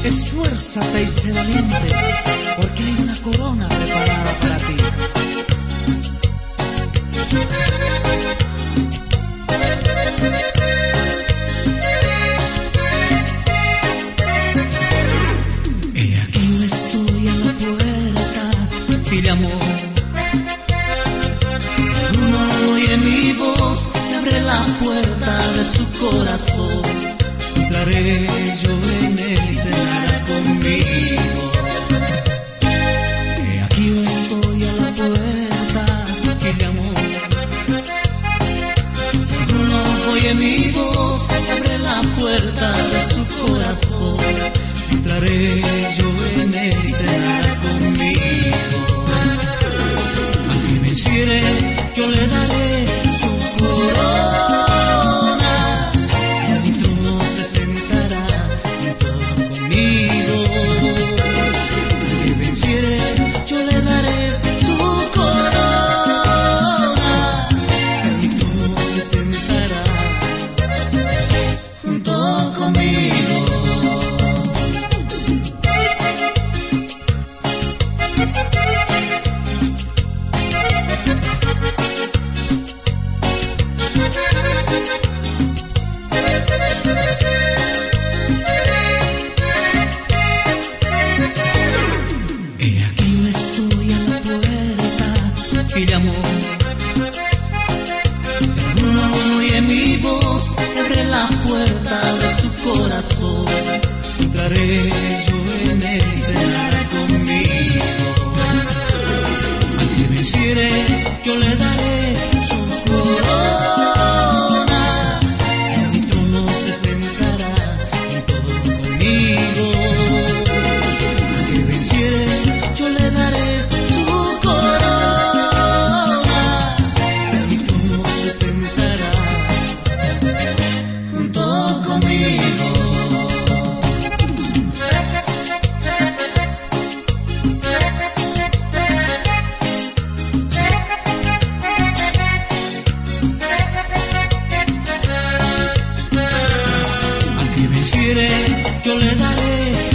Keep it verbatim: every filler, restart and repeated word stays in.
Esfuérzate y sé valiente, porque hay una corona preparada para ti. He aquí yo estoy en la puerta, pide amor. Si uno oye mi voz, me abre la puerta de su corazón. Entraré yo en él y cenará conmigo. He aquí yo estoy a la puerta, pide amor. Si uno oye mi voz, abre la puerta de su corazón. Entraré yo en él y cenará conmigo. Al que venciere, yo le daré su corona. Pide amor. Si uno oye mi voz, abre la puerta de su corazón. Entraré yo en él y cenará conmigo. Al que venciere, yo le daré su corona. En mi trono se sentará junto conmigo. Al que venciere, yo le daré su corona. Yo le daré